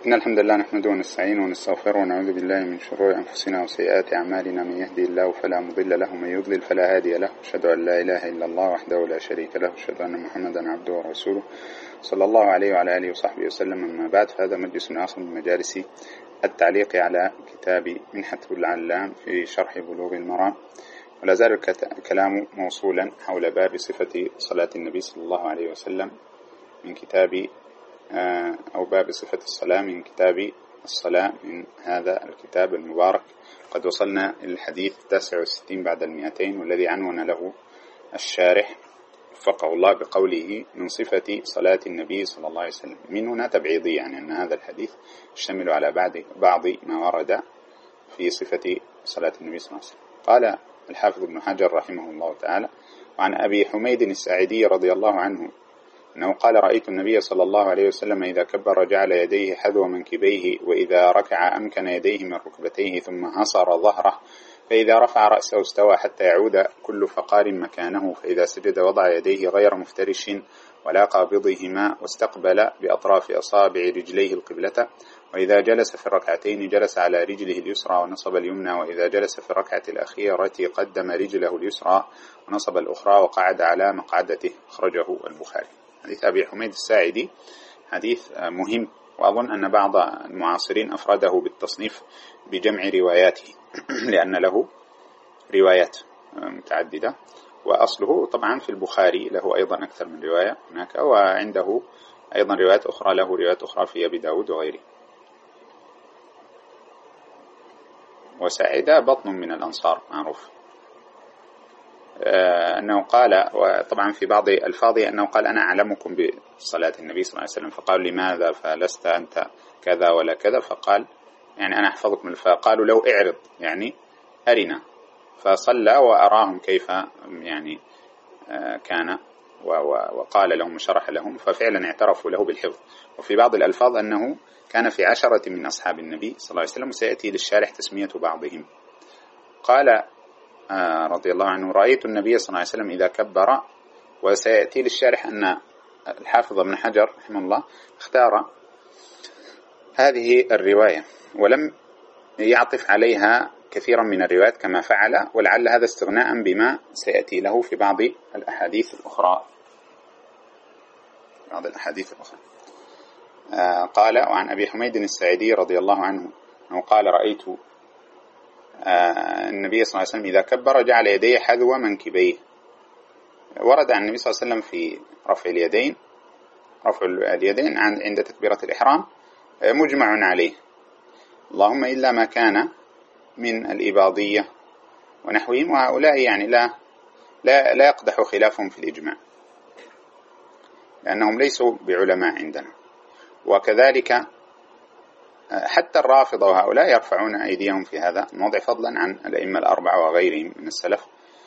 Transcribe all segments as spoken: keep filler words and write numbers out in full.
إن الحمد لله نحمده ونستعينه ونستغفره ونعوذ بالله من شرور أنفسنا وسيئات أعمالنا. من يهدي الله فلا مضل له ومن يضلل فلا هادي له. أشهد أن لا إله إلا الله وحده لا شريك له. أشهد أن محمدا عبده ورسوله صلى الله عليه وعلى آله وصحبه وسلم. أما بعد، فهذا مجلس آخر من مجالس التعليق على كتاب منحة العلام في شرح بلوغ المرام، ولا زال الكلام موصولا حول باب صفة صلاة النبي صلى الله عليه وسلم من كتاب أو باب صفة الصلاة من كتاب الصلاة من هذا الكتاب المبارك. قد وصلنا إلى الحديث التاسع والستين بعد المئتين، والذي عنون له الشارح وفقه الله بقوله من صفة صلاة النبي صلى الله عليه وسلم. من هنا تبعيضي، يعني أن هذا الحديث يشتمل على بعض ما ورد في صفة صلاة النبي صلى الله عليه وسلم. قال الحافظ ابن حجر رحمه الله تعالى: وعن أبي حميد الساعدي رضي الله عنه أنه قال: رأيت النبي صلى الله عليه وسلم إذا كبر جعل يديه حذو منكبيه، وإذا ركع أمكن يديه من ركبتيه ثم هصر ظهره، فإذا رفع رأسه استوى حتى يعود كل فقار مكانه، فإذا سجد وضع يديه غير مفترش ولا قابضهما، واستقبل بأطراف أصابع رجليه القبلة، وإذا جلس في الركعتين جلس على رجله اليسرى ونصب اليمنى، وإذا جلس في الركعة الأخيرة قدم رجله اليسرى ونصب الأخرى وقعد على مقعدته. أخرجه البخاري. حديث أبي حميد الساعدي حديث مهم، وأظن أن بعض المعاصرين أفرده بالتصنيف بجمع رواياته لأن له روايات متعددة، وأصله طبعا في البخاري، له أيضا أكثر من رواية هناك، وعنده أيضا روايات أخرى، له روايات أخرى في أبي داود وغيره. وساعدة بطن من الأنصار معروف، أنه قال، وطبعا في بعض ألفاظه أنه قال: أنا أعلمكم بصلاة النبي صلى الله عليه وسلم. فقال: لماذا؟ فلست أنت كذا ولا كذا؟ فقال: يعني أنا أحفظكم. فقالوا له: اعرض، يعني أرنا. فصلى وأراهم كيف يعني كان، وقال لهم وشرح لهم، ففعلا اعترفوا له بالحفظ. وفي بعض الألفاظ أنه كان في عشرة من أصحاب النبي صلى الله عليه وسلم، وسيأتي للشارح تسمية بعضهم. قال رضي الله عنه: رأيت النبي صلى الله عليه وسلم إذا كبر. وسيأتي للشارح أن الحافظ ابن حجر رحمه الله اختار هذه الرواية ولم يعطف عليها كثيرا من الروايات كما فعل، ولعل هذا استغناء بما سيأتي له في بعض الأحاديث الأخرى بعض الأحاديث الأخرى آه قال: وعن أبي حميد الساعدي رضي الله عنه أنه قال: رأيت آه النبي صلى الله عليه وسلم إذا كبر جعل يديه حذو منكبيه. ورد عن النبي صلى الله عليه وسلم في رفع اليدين رفع اليدين عند تكبيرة الإحرام مجمع عليه، اللهم إلا ما كان من الإباضية ونحوهم، وهؤلاء يعني لا لا لا يقدح خلافهم في الإجماع لأنهم ليسوا بعلماء عندنا. وكذلك حتى الرافضة وهؤلاء يرفعون أيديهم في هذا الموضع، فضلا عن الأئمة الأربعة وغيرهم من السلف،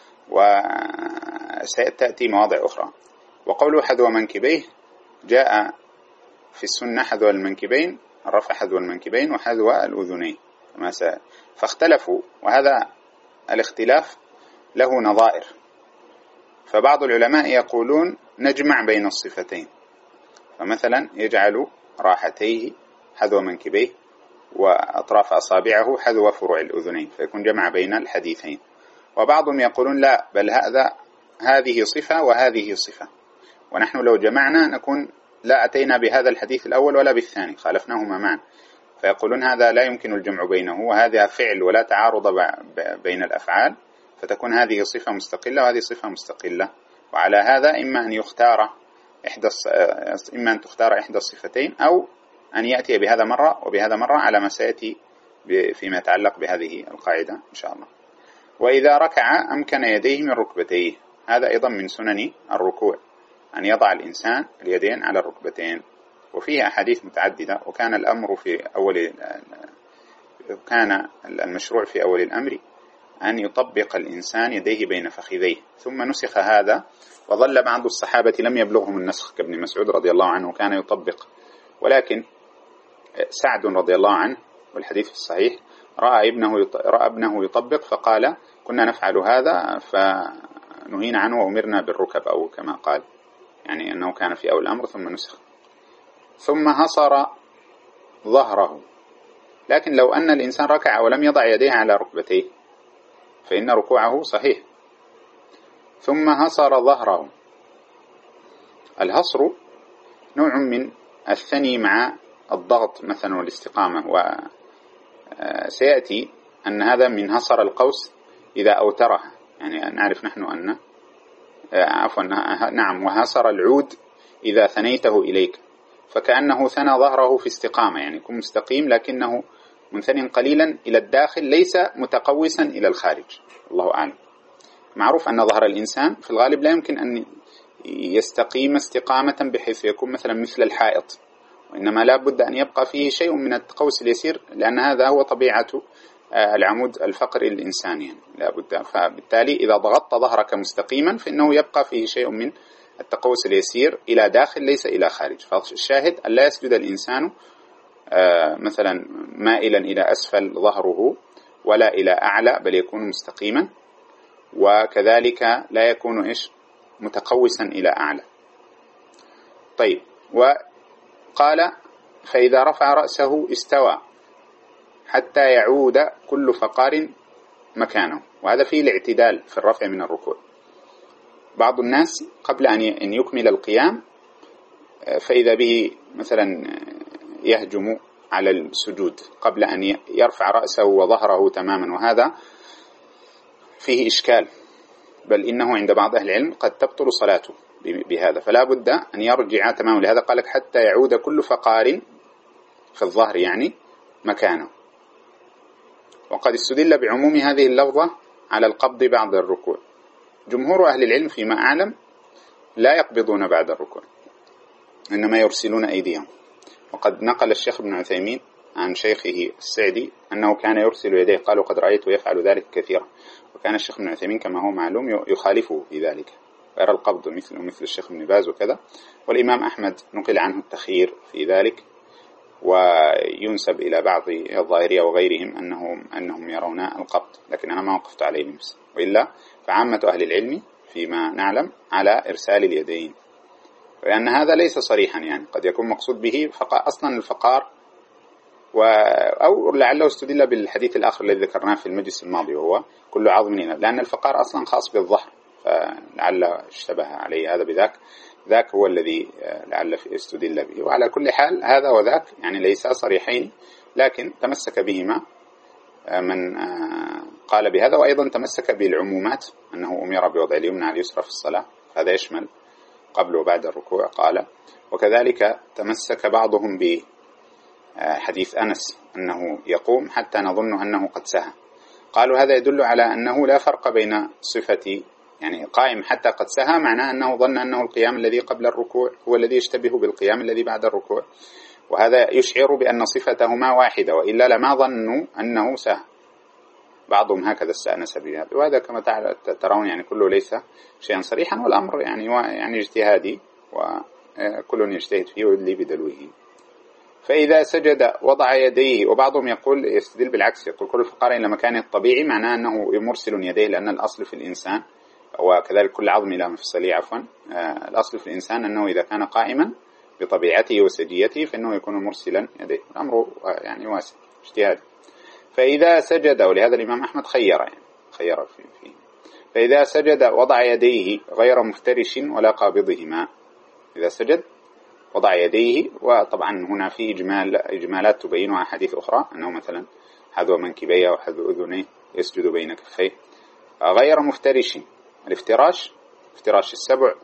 وستأتي مواضع أخرى. وقوله حذو منكبيه جاء في السنة حذو المنكبين، الرفع حذو المنكبين وحذو الأذنين كما سأل، فاختلفوا، وهذا الاختلاف له نظائر. فبعض العلماء يقولون نجمع بين الصفتين، فمثلا يجعل راحتيه حذو منكبيه وأطراف أصابعه حذو فروع الأذنين، فيكون جمع بين الحديثين. وبعضهم يقولون لا، بل هذا هذه صفة وهذه صفة، ونحن لو جمعنا نكون لا أتينا بهذا الحديث الأول ولا بالثاني، خالفناهما معا. فيقولون هذا لا يمكن الجمع بينه، وهذا فعل ولا تعارض بين الأفعال، فتكون هذه صفة مستقلة وهذه صفة مستقلة. وعلى هذا إما أن يختار إحدى إما أن تختار إحدى الصفتين، أو أن يأتي بهذا مرة وبهذا مرة، على ما سيأتي فيما يتعلق بهذه القاعدة إن شاء الله. وإذا ركع أمكن يديه من ركبتيه، هذا أيضا من سنن الركوع، أن يضع الإنسان اليدين على الركبتين، وفيها أحاديث متعددة. وكان الأمر في أول كان المشروع في أول الأمر أن يطبق الإنسان يديه بين فخذيه، ثم نسخ هذا، وظل بعض الصحابة لم يبلغهم النسخ كابن مسعود رضي الله عنه كان يطبق. ولكن سعد رضي الله عنه والحديث الصحيح رأى ابنه رأى ابنه يطبق، فقال: كنا نفعل هذا فنهينا عنه وأمرنا بالركب، أو كما قال، يعني أنه كان في أول الأمر ثم نسخ. ثم هصر ظهره. لكن لو أن الإنسان ركع ولم يضع يديه على ركبتيه فإن ركوعه صحيح. ثم هصر ظهره. الهصر نوع من الثني مع الضغط مثلا والاستقامة، وسيأتي أن هذا من هصر القوس إذا أوترها، يعني نعرف نحن أن عفوا نعم وهصر العود إذا ثنيته إليك، فكأنه ثنى ظهره في استقامة، يعني يكون مستقيم لكنه منثني قليلا إلى الداخل ليس متقوسا إلى الخارج. الله أعلم. معروف أن ظهر الإنسان في الغالب لا يمكن أن يستقيم استقامة بحيث يكون مثلا مثل الحائط، وإنما لا بد أن يبقى فيه شيء من التقوس اليسير، لأن هذا هو طبيعة العمود الفقري للإنسان، يعني لا بد. فبالتالي إذا ضغطت ظهرك مستقيما فإنه يبقى فيه شيء من التقوس اليسير إلى داخل ليس إلى خارج. فالشاهد أن لا يسجد الإنسان مثلا مائلا إلى أسفل ظهره ولا إلى أعلى، بل يكون مستقيما، وكذلك لا يكون إيش متقوسا إلى أعلى. طيب، وقال فإذا رفع رأسه استوى حتى يعود كل فقار مكانه، وهذا فيه الاعتدال في الرفع من الركوع. بعض الناس قبل أن يكمل القيام فإذا به مثلا يهجم على السجود قبل أن يرفع رأسه وظهره تماما، وهذا فيه إشكال، بل إنه عند بعض أهل العلم قد تبطل صلاته بهذا، فلا بد أن يرجع تماما. لهذا قالك حتى يعود كل فقار في الظهر يعني مكانه. وقد استدل بعموم هذه اللفظة على القبض بعد الركوع. جمهور أهل العلم فيما أعلم لا يقبضون بعد الركوع، إنما يرسلون أيديهم. وقد نقل الشيخ ابن عثيمين عن شيخه السعدي أنه كان يرسل يديه، قالوا قد رأيته يفعل ذلك كثيرا. وكان الشيخ ابن عثيمين كما هو معلوم يخالفه في ذلك، ويرى القبض مثل مثل الشيخ ابن باز وكذا. والإمام أحمد نقل عنه التخيير في ذلك، وينسب إلى بعض الظاهرية وغيرهم أنهم أنهم يرون القبض، لكن أنا ما وقفت عليه نفسي. وإلا فعامة أهل العلم فيما نعلم على إرسال اليدين، لأن هذا ليس صريحا، يعني قد يكون مقصود به فقار أصلا الفقار، و أو لعله استدل بالحديث الآخر الذي ذكرناه في المجلس الماضي وهو كل عظم، لأن الفقار أصلا خاص بالظهر، فلعل اشتبه عليه هذا بذاك، ذاك هو الذي لعل استدل به. وعلى كل حال هذا وذاك يعني ليس صريحين، لكن تمسك بهما من قال بهذا، وأيضا تمسك بالعمومات أنه أمر بوضع اليمنى على اليسرى في الصلاة، هذا يشمل قبل وبعد الركوع قال. وكذلك تمسك بعضهم بحديث أنس أنه يقوم حتى نظن أنه قد سهى، قالوا هذا يدل على أنه لا فرق بين صفة يعني قائم حتى قد سهى، معناه أنه ظن أنه القيام الذي قبل الركوع هو الذي يشتبه بالقيام الذي بعد الركوع، وهذا يشعر بأن صفتهما واحدة، وإلا لما ظنوا أنه سهى. بعضهم هكذا استأنس بهذا، وهذا كما ترون يعني كله ليس شيئا صريحا، والأمر يعني يعني اجتهادي، وكل يجتهد فيه ويدلي بدلوه. فإذا سجد وضع يديه، وبعضهم يقول يستدل بالعكس، يقول كل فقار إلى مكانه الطبيعي، معناه أنه مرسل يديه، لأن الأصل في الإنسان وكذلك كل عظم إلى مفصليه عفوا الأصل في الإنسان أنه إذا كان قائما بطبيعته وسجيته فإنه يكون مرسلا يديه. الأمر يعني واسع اجتهادي. فإذا سجد، ولهذا الإمام أحمد خير يعني خير فيه في. فإذا سجد وضع يديه غير مفترش ولا قابضهما. إذا سجد وضع يديه، وطبعا هنا في إجمال إجمالات تبينها أحاديث أخرى، أنه مثلا حذو منكبيه وحذو أذنيه يسجد بين كفيه غير مفترش. الافتراش افتراش السبع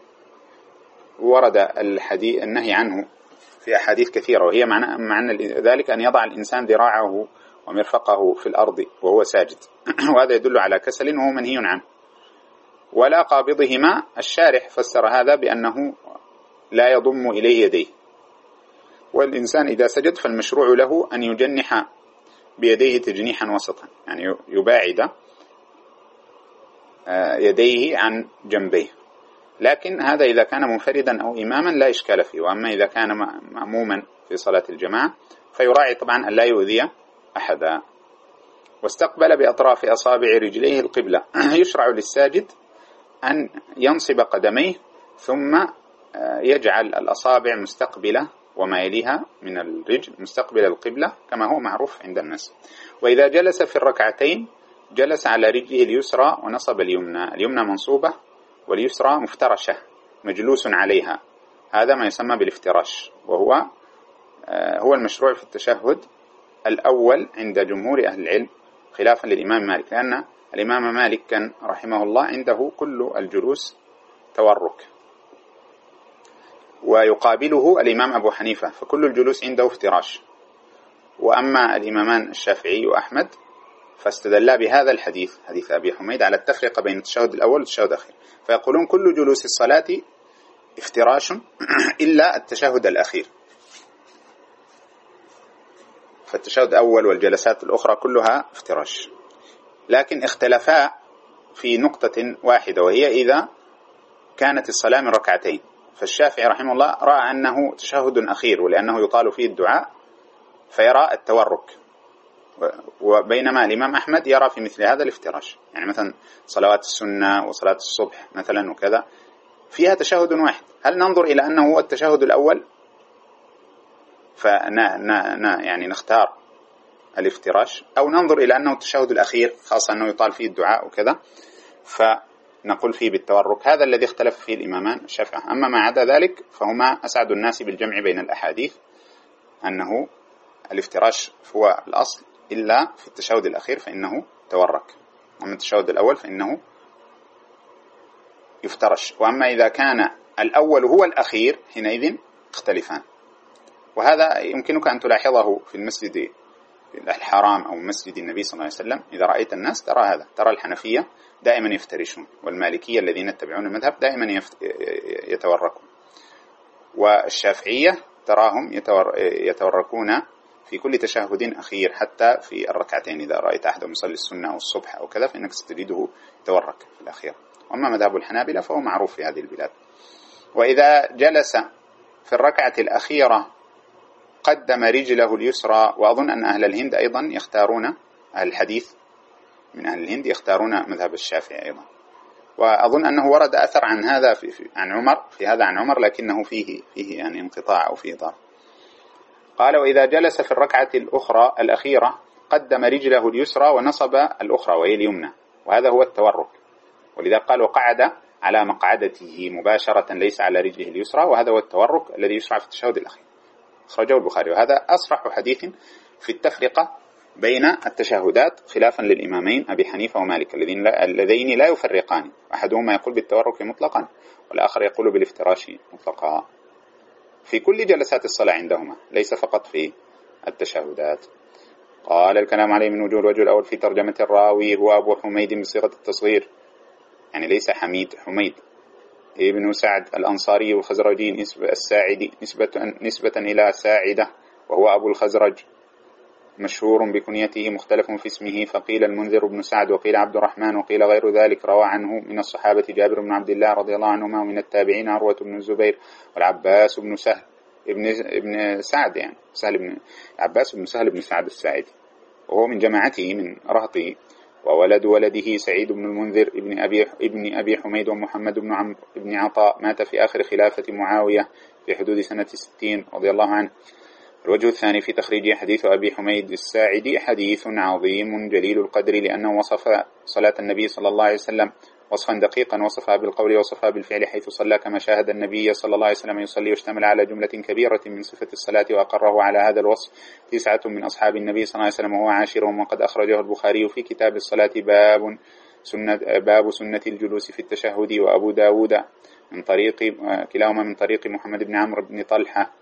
ورد الحديث النهي عنه في أحاديث كثيرة، وهي معنى, معنى ذلك أن يضع الإنسان ذراعه ومرفقه في الأرض وهو ساجد وهذا يدل على كسل وهو منهي عنه. ولا قابضهما، الشارح فسر هذا بأنه لا يضم إليه يديه، والإنسان إذا سجد فالمشروع له أن يجنح بيديه تجنيحا وسطا، يعني يباعد يديه عن جنبيه. لكن هذا إذا كان منفردا أو إماما لا إشكال فيه، وأما إذا كان مأموما في صلاة الجماعة فيراعي طبعا أن لا يؤذي أحدا. واستقبل بأطراف أصابع رجليه القبلة. يشرع للساجد أن ينصب قدميه ثم يجعل الأصابع مستقبلة وما يليها من الرجل مستقبل القبلة كما هو معروف عند الناس. وإذا جلس في الركعتين جلس على رجله اليسرى ونصب اليمنى، اليمنى منصوبة واليسرى مفترشة مجلوس عليها، هذا ما يسمى بالافتراش، وهو هو المشروع في التشهد الأول عند جمهور أهل العلم خلافا للإمام مالك، لأن الإمام مالك كان رحمه الله عنده كل الجلوس تورك، ويقابله الإمام أبو حنيفة فكل الجلوس عنده افتراش. وأما الإمامان الشافعي وأحمد فاستدلا بهذا الحديث حديث أبي حميد على التفرقة بين التشهد الأول والتشهد الأخير، فيقولون كل جلوس الصلاة افتراش إلا التشهد الأخير، فالتشهد الأول والجلسات الأخرى كلها افتراش. لكن اختلفا في نقطة واحدة، وهي إذا كانت الصلاة من ركعتين، فالشافعي رحمه الله رأى أنه تشهد أخير ولأنه يطال فيه الدعاء فيرى التورك، وبينما الإمام أحمد يرى في مثل هذا الافتراش. يعني مثلا صلوات السنة وصلاة الصبح مثلا وكذا فيها تشهد واحد، هل ننظر إلى أنه هو التشهد الأول فنا نا يعني نختار الافتراش، أو ننظر إلى أنه التشهد الأخير خاصة أنه يطال فيه الدعاء وكذا فنقول فيه بالتورك؟ هذا الذي اختلف فيه الإمامان الشافعي. أما ما عدا ذلك فهما أسعد الناس بالجمع بين الأحاديث أنه الافتراش هو الأصل، إلا في التشهد الأخير فإنه تورك، أما التشهد الأول فإنه يفترش. وأما إذا كان الأول هو الأخير حينئذ اختلفان. وهذا يمكنك أن تلاحظه في المسجد الحرام أو مسجد النبي صلى الله عليه وسلم، إذا رأيت الناس ترى هذا، ترى الحنفية دائما يفترشون، والمالكية الذين يتبعون المذهب دائما يتوركون، والشافعية تراهم يتوركون في كل تشهد أخير حتى في الركعتين، إذا رأيت أحد يصلي السنة أو الصبح أو كذا فإنك ستجده يتورك في الأخير. وأما مذهب الحنابلة فهو معروف في هذه البلاد. وإذا جلس في الركعة الأخيرة قدم رجله اليسرى، وأظن أن أهل الهند أيضا يختارون، أهل الحديث من أهل الهند يختارون مذهب الشافعي أيضا، وأظن أنه ورد أثر عن هذا في, في عن عمر في هذا عن عمر، لكنه فيه فيه يعني انقطاع أو فيه ضعف. قال: وإذا جلس في الركعة الأخرى الأخيرة قدم رجله اليسرى ونصب الأخرى وهي اليمنى، وهذا هو التورك، ولذا قال وقعد على مقعدته مباشرة ليس على رجله اليسرى، وهذا هو التورك الذي يشرع في التشهد الأخير، أخرجه البخاري. وهذا أصرح حديث في التفرقة بين التشهدات خلافا للإمامين أبي حنيفة ومالك اللذين لا يفرقان، أحدهما يقول بالتورك مطلقا والآخر يقول بالافتراش مطلقا في كل جلسات الصلاة عندهما، ليس فقط في التشهدات. قال: الكلام عليه من وجوه. الوجه الأول في ترجمة الراوي هو أبو حميد بصيغة التصغير، يعني ليس حميد، حميد ابن سعد الأنصاري الخزرجي الساعدي نسبة, نسبة إلى ساعدة، وهو أبو الخزرج، مشهور بكنيته، مختلف في اسمه، فقيل المنذر بن سعد وقيل عبد الرحمن وقيل غير ذلك. روى عنه من الصحابة جابر بن عبد الله رضي الله عنهما، ومن التابعين عروة بن الزبير والعباس بن سهل ابن ابن سعد، يعني سهل بن العباس بن سهل بن سعد الساعدي، وهو من جماعته من رهطه. وولد ولده سعيد بن المنذر ابن أبي, ابن أبي حميد ومحمد بن عمرو بن عطاء، مات في آخر خلافة معاوية في حدود سنة ستين رضي الله عنه. الوجه الثاني في تخريج حديث أبي حميد الساعدي حديث عظيم جليل القدر، لأنه وصف صلاة النبي صلى الله عليه وسلم وصفا دقيقا، وصفها بالقول وصفها بالفعل، حيث صلى كما شاهد النبي صلى الله عليه وسلم يصلي، واشتمل على جملة كبيرة من صفة الصلاة، وأقره على هذا الوصف تسعة من أصحاب النبي صلى الله عليه وسلم وهو عاشرهم. وقد أخرجه البخاري في كتاب الصلاة باب سنة, باب سنة الجلوس في التشهد، وأبو داود من طريق كلاهما من طريق محمد بن عمرو بن طلحة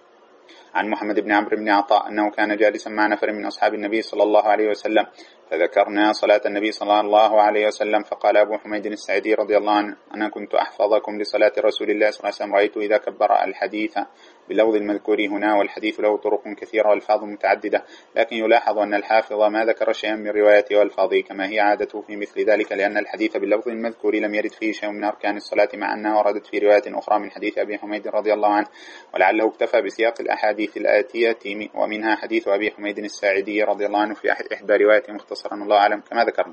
عن محمد بن عمرو بن عطاء أنه كان جالسا مع نفر من أصحاب النبي صلى الله عليه وسلم، فذكرنا صلاة النبي صلى الله عليه وسلم، فقال أبو حميد الساعدي رضي الله عنه: أنا كنت أحفظكم لصلاة رسول الله صلى الله عليه وسلم، رأيت إذا كبر الحديث باللفظ المذكور هنا، والحديث له طرق كثيرة والفاظ متعددة، لكن يلاحظ أن الحافظ ما ذكر شيئا من روايته والفاظه كما هي عادته في مثل ذلك، لأن الحديث باللفظ المذكور لم يرد فيه شيء من أركان الصلاة، مع أنها وردت في رواية أخرى من حديث أبي حميد رضي الله عنه، ولعله اكتفى بسياق الأحاديث الآتية، ومنها حديث أبي حميد الساعدي رضي الله عنه في إحدى رواية مختصرا الله أعلم كما ذكرنا.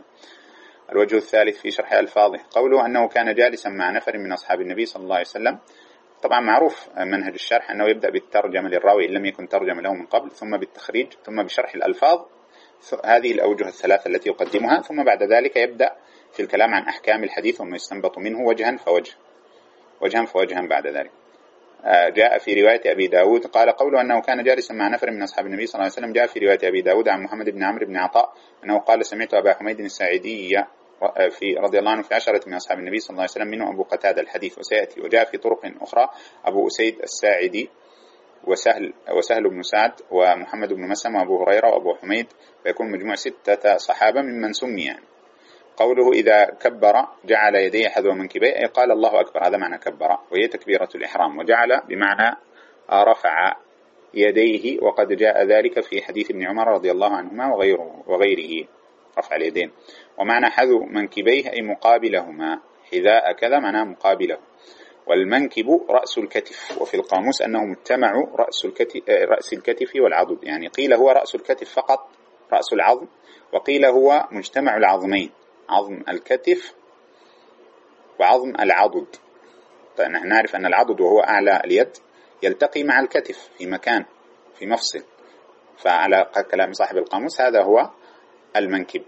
الوجه الثالث في شرح ألفاظه قوله أنه كان جالسا مع نفر من أصحاب النبي صلى الله عليه وسلم، طبعا معروف منهج الشرح أنه يبدأ بالترجمة للراوي إن لم يكن ترجم له من قبل، ثم بالتخريج، ثم بشرح الألفاظ، هذه الأوجه الثلاثة التي يقدمها، ثم بعد ذلك يبدأ في الكلام عن أحكام الحديث وما يستنبط منه وجها فوجه وجها فوجها بعد ذلك. جاء في رواية أبي داود قال قوله أنه كان جالسا مع نفر من أصحاب النبي صلى الله عليه وسلم. جاء في رواية أبي داود عن محمد بن عمرو بن عطاء أنه قال سمعت أبا حميد الساعدي في رضي الله عنه في عشرة من أصحاب النبي صلى الله عليه وسلم منه أبو قتادة الحديث وسيأتي. وجاء في طرق أخرى أبو أسيد الساعدي وسهل وسهل بن سعد ومحمد بن مسلم وأبو هريرة وأبو حميد، فيكون مجموع ستة صحابة ممن سمي. يعني قوله إذا كبر جعل يديه حذو منكبيه، أي قال الله أكبر، هذا معنى كبر، وهي تكبيرة الإحرام. وجعل بمعنى رفع يديه، وقد جاء ذلك في حديث ابن عمر رضي الله عنهما وغيره وغيره رفع اليدين. ومعنى حذو منكبيه أي مقابلهما، حذاء كذا معناه مقابله. والمنكب رأس الكتف، وفي القاموس أنه مجتمع رأس الكتف, رأس الكتف والعضد، يعني قيل هو رأس الكتف فقط رأس العظم، وقيل هو مجتمع العظمين، عظم الكتف وعظم العضد. طيب نحن نعرف أن العضد وهو أعلى اليد يلتقي مع الكتف في مكان في مفصل، فعلى كلام صاحب القاموس هذا هو المنكب.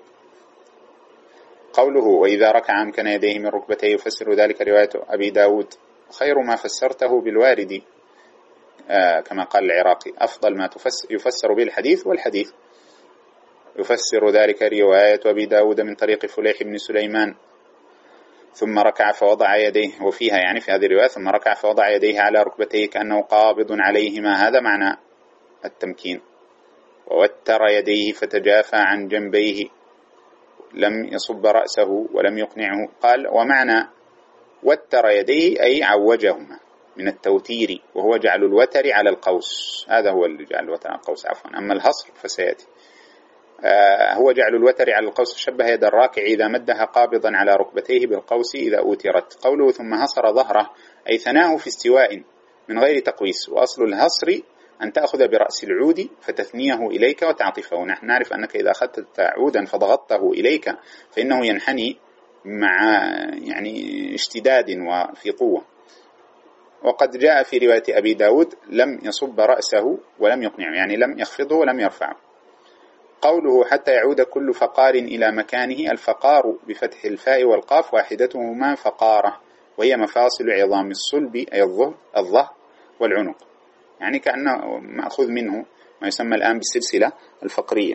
قوله وإذا ركع أمكن يديه من ركبتيه يفسر ذلك رواية أبي داود خير ما فسرته بالوارد، آه كما قال العراقي أفضل ما يفسر به الحديث والحديث. يفسر ذلك رواية أبي داود من طريق فليح بن سليمان ثم ركع فوضع يديه، وفيها يعني في هذه الرواية ثم ركع فوضع يديه على ركبتيه كأنه قابض عليهما، هذا معنى التمكين. ووتر يديه فتجافى عن جنبيه لم يصب رأسه ولم يقنعه. قال ومعنى وتر يديه أي عوجهما من التوتير، وهو جعل الوتر على القوس، هذا هو اللي جعل الوتر على القوس عفوا، أما الهصر فسيأتي. آه هو جعل الوتر على القوس، شبه يد الراكع إذا مدها قابضا على ركبتيه بالقوس إذا أوترت. قوله ثم هصر ظهره أي ثناه في استواء من غير تقويس، وأصل الهصر أن تأخذ برأس العود فتثنيه إليك وتعطفه. نحن نعرف أنك إذا أخذت عودا فضغطته إليك فإنه ينحني مع يعني اشتداد وفي قوة. وقد جاء في رواية أبي داود لم يصب رأسه ولم يقنعه، يعني لم يخفضه ولم يرفعه. قوله حتى يعود كل فقار إلى مكانه، الفقار بفتح الفاء والقاف واحدتهما فقارة، وهي مفاصل عظام الصلب أي الظهر الظهر والعنق، يعني كأنه مأخوذ منه ما يسمى الآن بالسلسلة الفقرية.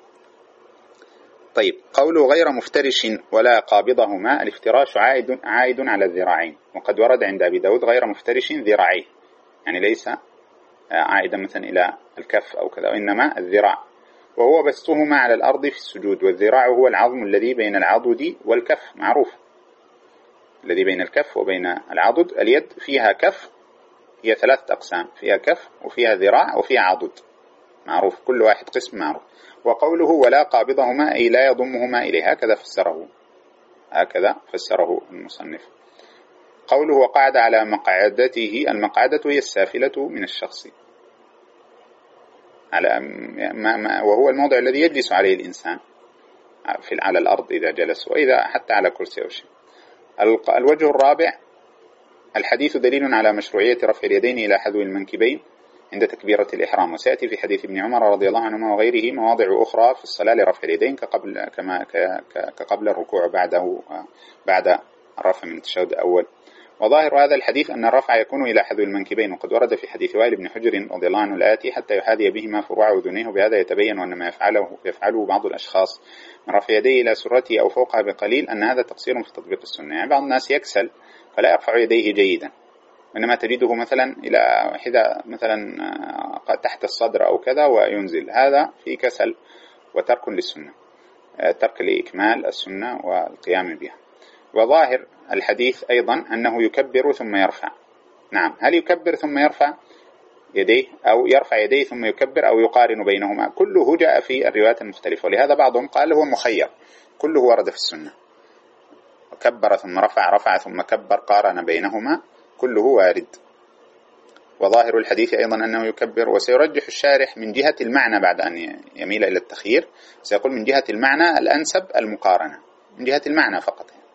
طيب قوله غير مفترش ولا قابضهما، الافتراش عائد, عائد على الذراعين، وقد ورد عند أبي داود غير مفترش ذراعيه، يعني ليس عائدا مثلا إلى الكف أو كذا، وإنما الذراع، وهو بسطهما على الأرض في السجود. والذراع هو العظم الذي بين العضد والكف، معروف الذي بين الكف وبين العضد. اليد فيها كف، هي ثلاثة أقسام، فيها كف وفيها ذراع وفيها عضد، معروف كل واحد قسم معروف. وقوله ولا قابضهما أي لا يضمهما إليه، هكذا فسره هكذا فسره المصنف. قوله وقعد على مقعدته، المقعدة هي السافلة من الشخص، على ما ما وهو الموضع الذي يجلس عليه الإنسان في على الأرض إذا جلس، وإذا حتى على كرسي أو شيء. الوجه الرابع الحديث دليل على مشروعية رفع اليدين إلى حذو المنكبين عند تكبيرة الإحرام، وسيأتي في حديث ابن عمر رضي الله عنهما وغيره مواضع أخرى في الصلاة لرفع اليدين كقبل كما كقبل الركوع بعده بعد الرفع من التشهد الأول. وظاهر هذا الحديث أن الرفع يكون إلى حذو المنكبين، وقد ورد في حديث وائل بن حجر رضي الله عنه الآتي حتى يحاذي بهما فروع أذنيه، وبهذا يتبين أن ما يفعله يفعله بعض الأشخاص من رفع يديه إلى سرته أو فوقها بقليل أن هذا تقصير في تطبيق السنة. يعني بعض الناس يكسل فلا يرفع يديه جيدا، وإنما تجده مثلا إلى حذاء مثلا تحت الصدر أو كذا وينزل، هذا في كسل وترك للسنة، ترك لإكمال السنة والقيام بها. وظاهر الحديث أيضا أنه يكبر ثم يرفع. نعم، هل يكبر ثم يرفع يديه أو يرفع يديه ثم يكبر أو يقارن بينهما؟ كله جاء في الروايات المختلفة، ولهذا بعضهم قال هو مخير، كله ورد في السنة، كبر ثم رفع، رفع ثم كبر، قارن بينهما، كله وارد. وظاهر الحديث أيضا أنه يكبر، وسيرجح الشارح من جهة المعنى بعد أن يميل إلى التخيير، سيقول من جهة المعنى الأنسب المقارنة، من جهة المعنى فقط.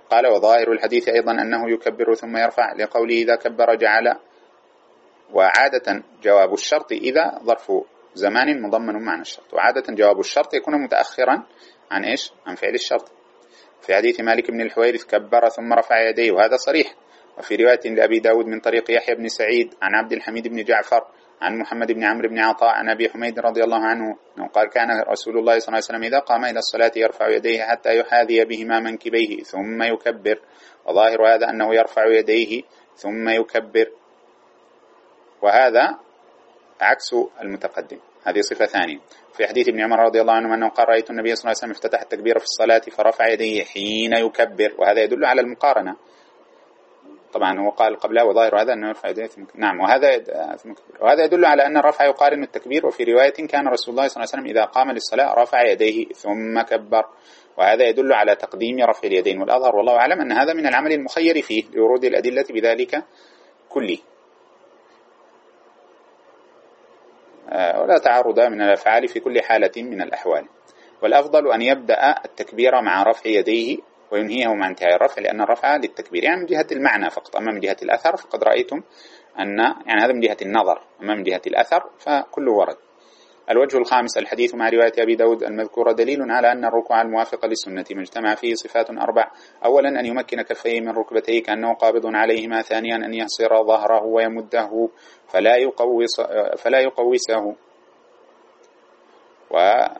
قال وظاهر الحديث أيضا أنه يكبر ثم يرفع لقوله إذا كبر جعل. وعادة جواب الشرط إذا ظرف زمان مضمن معنى الشرط، وعادة جواب الشرط يكون متأخرا عن إيش؟ عن فعل الشرط. في حديث مالك بن الحويرث كبر ثم رفع يديه، وهذا صريح. وفي رواية لأبي داود من طريق يحيى بن سعيد عن عبد الحميد بن جعفر عن محمد بن عمرو بن عطاء عن أبي حميد رضي الله عنه قال كان رسول الله صلى الله عليه وسلم إذا قام إلى الصلاة يرفع يديه حتى يحاذي بهما منكبيه ثم يكبر، وظاهر هذا أنه يرفع يديه ثم يكبر، وهذا عكس المتقدم. هذه صفة ثانية. في حديث ابن عمر رضي الله عنه أنه قال رأيت النبي صلى الله عليه وسلم افتتح التكبير في الصلاة فرفع يديه حين يكبر، وهذا يدل على المقارنة. طبعا هو قال قبلها وظاهر هذا أنه يرفع يديه ثم نعم، وهذا وهذا يدل على أن الرفع يقارن التكبير. وفي رواية كان رسول الله صلى الله عليه وسلم إذا قام للصلاة رفع يديه ثم كبر، وهذا يدل على تقديم رفع اليدين. والأظهر والله أعلم أن هذا من العمل المخير فيه لورود الأدلة بذلك كله، ولا تعارض من الأفعال في كل حالة من الأحوال. والأفضل أن يبدأ التكبير مع رفع يديه وينهيه مع انتهاء الرفع، لأن الرفع للتكبير يعني من جهة المعنى فقط. أما من جهة الأثر فقد رأيتم أن يعني هذا من جهة النظر، أما من جهة الأثر فكله ورد. الوجه الخامس الحديث مع رواية أبي داود المذكورة دليل على أن الركوع الموافق للسنة مجتمع فيه صفات أربع: أولا أن يمكن كفيه من ركبتيه كأنه قابض عليهما، ثانيا أن يحصر ظهره ويمده فلا يقوس فلا يقوسه، و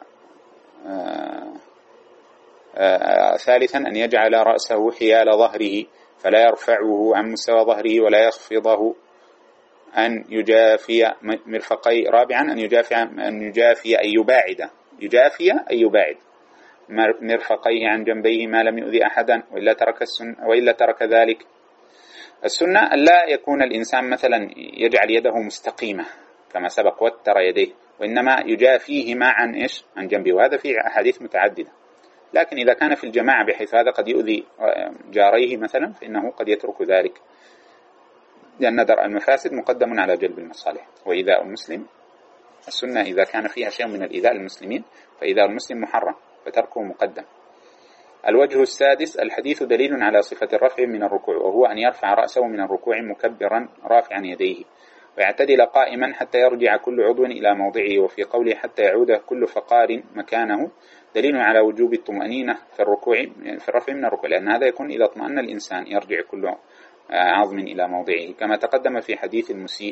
ثالثا أن يجعل رأسه حيال ظهره فلا يرفعه عن مستوى ظهره ولا يخفضه، أن يجافي مرفقي، رابعا أن يجافي أن يجافي أي يباعد يجافي أي يباعد مرفقيه عن جنبيه ما لم يؤذي أحدا، وإلا ترك السنة وإلا ترك ذلك. السنة أن لا يكون الإنسان مثلا يجعل يده مستقيمة كما سبق وتر يديه، وإنما يجافيهما عن إيش؟ عن جنبه، وهذا في أحاديث متعددة. لكن إذا كان في الجماعة بحيث هذا قد يؤذي جاريه مثلا فإنه قد يترك ذلك، لأن درء المفاسد مقدم على جلب المصالح. وإيذاء المسلم السنة إذا كان فيها شيء من الإيذاء للمسلمين فإيذاء المسلم محرم فتركه مقدم. الوجه السادس الحديث دليل على صفة الرفع من الركوع، وهو أن يرفع رأسه من الركوع مكبرا رافعا يديه، ويعتدل قائما حتى يرجع كل عضو إلى موضعه. وفي قوله حتى يعود كل فقار مكانه دليل على وجوب الطمأنينة في الركوع في الرفع من الركوع، لأن هذا يكون إذا اطمأن الإنسان يرجع كل عظم إلى موضعه كما تقدم في حديث المسيء.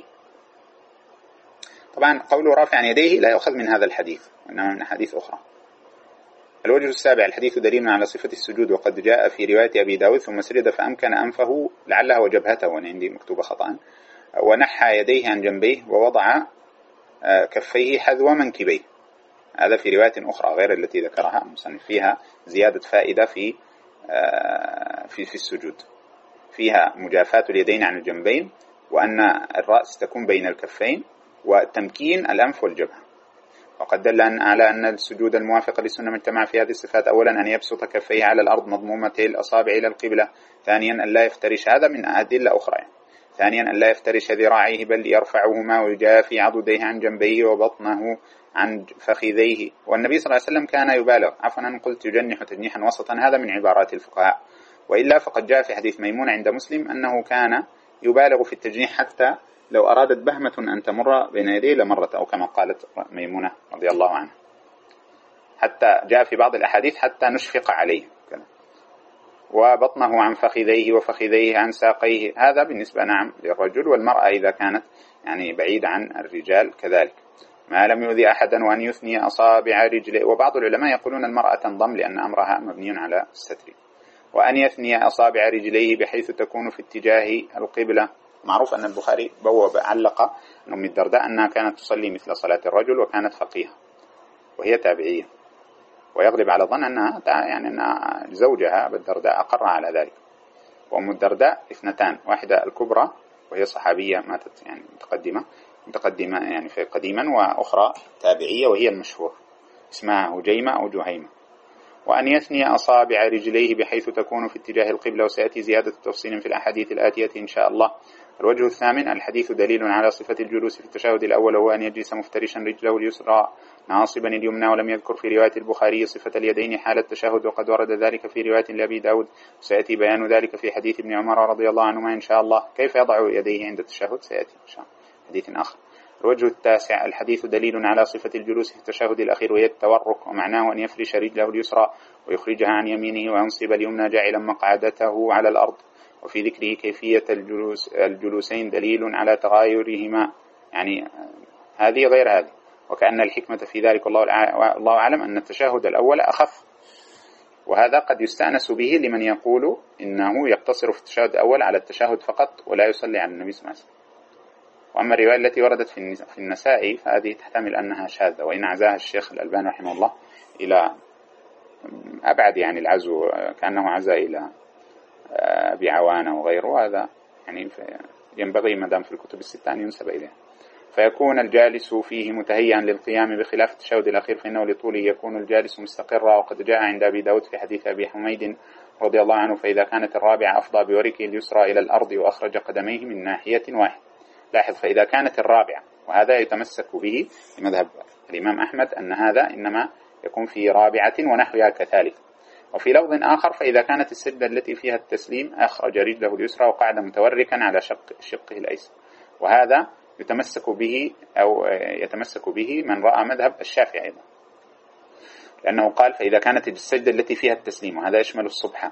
طبعا قوله رافعا يديه لا يؤخذ من هذا الحديث وإنما من حديث أخرى. الوجه السابع الحديث دليل على صفة السجود، وقد جاء في رواية أبي داود ثم سجد فأمكن أنفه لعله وجبهته، وأنا عندي مكتوبة خطأ، ونحى يديه عن جنبيه ووضع كفيه حذو منكبيه. هذا في رواية أخرى غير التي ذكرها المصنف، فيها زيادة فائدة في في في السجود، فيها مجافاة اليدين عن الجنبين، وأن الرأس تكون بين الكفين، وتمكين الأنف والجبهة. وقد دل على أن السجود الموافق للسنة مجتمع في هذه الصفات: أولا أن يبسط كفيه على الأرض مضمومتي الأصابع إلى القبلة، ثانيا أن لا يفترش، هذا من أدلة أخرى يعني. ثانيا أن لا يفترش ذراعيه بل يرفعهما ويجافي عضديه عن جنبيه وبطنه عن فخذيه. والنبي صلى الله عليه وسلم كان يبالغ، عفوا أنا قلت يجنح تجنيحا وسطا، هذا من عبارات الفقهاء، وإلا فقد جاء في حديث ميمون عند مسلم أنه كان يبالغ في التجنيح حتى لو أرادت بهمة أن تمر بين يديه لمرت، أو كما قالت ميمونة رضي الله عنها، حتى جاء في بعض الأحاديث حتى نشفق عليه. وبطنه عن فخذيه وفخذيه عن ساقيه، هذا بالنسبة نعم للرجل، والمرأة إذا كانت يعني بعيدة عن الرجال كذلك. ما لم يؤذي أحدا، وأن يثني أصابع رجله، وبعض العلماء يقولون المرأة تنضم لأن أمرها مبني على الستر. وأن يثني أصابع رجليه بحيث تكون في اتجاه القبلة. معروف أن البخاري بوب علق أن أم الدرداء أنها كانت تصلي مثل صلاة الرجل وكانت فقيهة وهي تابعية، ويغلب على ظن أنها يعني أن زوجها بالدرداء أقر على ذلك. وأم الدرداء اثنتان، واحدة الكبرى وهي صحابية ماتت يعني متقدمة متقدمة يعني في قديما، وأخرى تابعية وهي المشهور اسمها هجيمة أو جهيمة. وأن يثني أصابع رجليه بحيث تكون في اتجاه القبلة، وسيأتي زيادة تفصيل في الأحاديث الآتية إن شاء الله. الوجه الثامن: الحديث دليل على صفة الجلوس في التشهد الأول، وهو أن يجلس مفترشا رجله اليسرى ناصبا اليمنى، ولم يذكر في رواية البخاري صفة اليدين حال التشهد، وقد ورد ذلك في رواية لأبي داود، وسيأتي بيان ذلك في حديث ابن عمر رضي الله عنهما إن شاء الله. كيف يضع يديه عند التشهد سيأتي إن شاء الله حديث آخر. الوجه التاسع: الحديث دليل على صفة الجلوس في التشهد الأخير، وهي التورك، ومعناه أن يفرش رجله اليسرى ويخرجها عن يمينه وينصب اليمنى جاعلا مقعدته على الأرض. وفي ذكره كيفية الجلوس الجلوسين دليل على تغايرهما، يعني هذه غير هذه، وكأن الحكمة في ذلك الله الله أعلم أن التشهد الأول أخف، وهذا قد يستأنس به لمن يقول إنه يقتصر في التشهد الأول على التشهد فقط ولا يصلي على النبي صلى الله عليه وسلم. وأما الرواية التي وردت في النساء فهذه تحتمل أنها شاذة، وإن عزاها الشيخ الألباني رحمه الله إلى أبعد، يعني العزو كأنه عزا إلى أبي عوانة وغيره، وهذا يعني ينبغي ما دام في الكتب الستة أن ينسب إليه. فيكون الجالس فيه متهيئا للقيام، بخلاف التشهد الأخير فإنه لطوله يكون الجالس مستقرا. وقد جاء عند أبي داود في حديث أبي حميد رضي الله عنه: فإذا كانت الرابعة أفضى بوركه اليسرى إلى الأرض وأخرج قدميه من ناحية واحد. لاحظ: فإذا كانت الرابعة، وهذا يتمسك به لمذهب الإمام أحمد أن هذا إنما يكون في رابعة ونحوها كثالث. وفي لفظ آخر: فإذا كانت السجدة التي فيها التسليم أخرج رجله اليسرى وقعد متوركا على شق شقه الأيسر، وهذا يتمسك به أو يتمسك به من رأى مذهب الشافعي أيضا، لأنه قال: فإذا كانت السجدة التي فيها التسليم، وهذا يشمل الصبح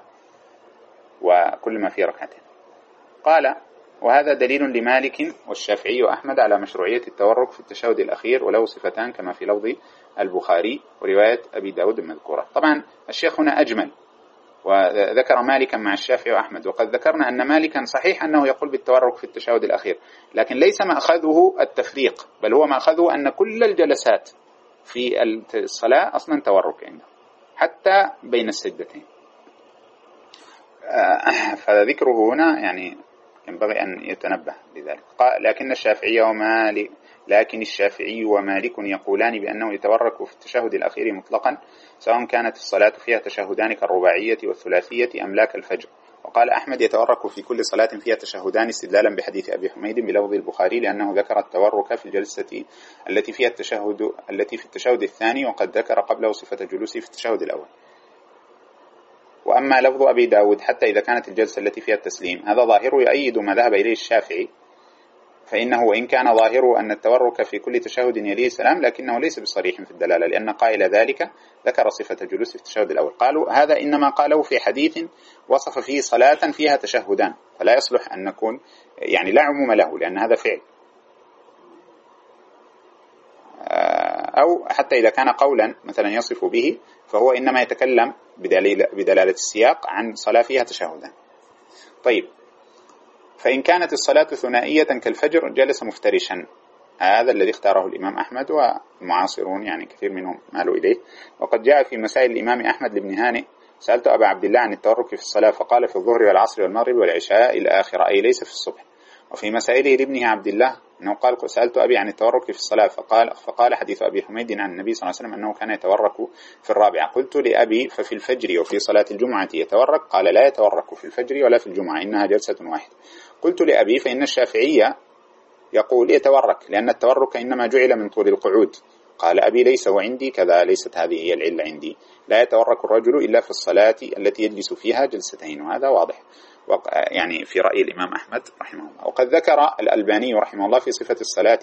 وكل ما في ركعتين. قال: وهذا دليل لمالك والشافعي وأحمد على مشروعية التورك في التشهد الأخير، وله صفتان كما في لفظ البخاري ورواية أبي داود المذكورة. طبعا الشيخ هنا أجمل، وذكر مالكا مع الشافعي وأحمد، وقد ذكرنا أن مالكا صحيح أنه يقول بالتورك في التشهد الأخير، لكن ليس مأخذه التفريق، بل هو مأخذه أن كل الجلسات في الصلاة أصلا تورك عنده حتى بين السجدتين. فذكره هنا يعني ينبغي أن يتنبه لذلك. لكن الشافعي ومالك لكن الشافعي ومالك يقولان بأنه يتورك في التشهد الأخير مطلقا، سواء كانت الصلاة فيها تشهدان كالرباعية والثلاثية أم لا كالفجر. وقال أحمد: يتورك في كل صلاة فيها تشهدان، استدلالا بحديث أبي حميد بلفظ البخاري، لأنه ذكر التورك في الجلسة التي فيها التشهد التي في التشهد الثاني، وقد ذكر قبله صفة جلوسه في التشهد الأول. وأما لفظ أبي داود: حتى إذا كانت الجلسة التي فيها التسليم، هذا ظاهره يؤيد ما ذهب إليه الشافعي، فإنه وإن كان ظاهره أن التورك في كل تشهد يليه سلام، لكنه ليس بصريح في الدلالة، لأن قائل ذلك ذكر صفة الجلوس في التشهد الأول. قالوا: هذا إنما قاله في حديث وصف فيه صلاة فيها تشهدان، فلا يصلح أن نكون يعني لا عموم له، لأن هذا فعل. أو حتى إذا كان قولا مثلا يصف به، فهو إنما يتكلم بدلالة السياق عن صلاة فيها تشهدان. طيب، فإن كانت الصلاة ثنائية كالفجر جلس مفترشا، هذا الذي اختاره الإمام أحمد والمعاصرون، يعني كثير منهم مالوا إليه. وقد جاء في مسائل الإمام أحمد لابن هانئ: سألت أبا عبد الله عن التورك في الصلاة فقال: في الظهر والعصر والمغرب والعشاء إلى آخر، أي ليس في الصبح. وفي مسائله لابنه عبد الله أنه قال: سألت أبي عن التورك في الصلاة فقال فقال حديث أبي حميد عن النبي صلى الله عليه وسلم أنه كان يتورك في الرابعة. قلت لأبي: ففي الفجر وفي صلاة الجمعة يتورك؟ قال: لا يتورك في الفجر ولا في الجمعة، إنها جلسة واحدة. قلت لأبي: فإن الشافعية يقول يتورك، لأن التورك إنما جعل من طول القعود. قال أبي: ليس وعندي كذا، ليست هذه هي العلة عندي، لا يتورك الرجل إلا في الصلاة التي يجلس فيها جلستين، وهذا واضح يعني في رأي الإمام أحمد رحمه الله. وقد ذكر الألباني رحمه الله في صفة الصلاة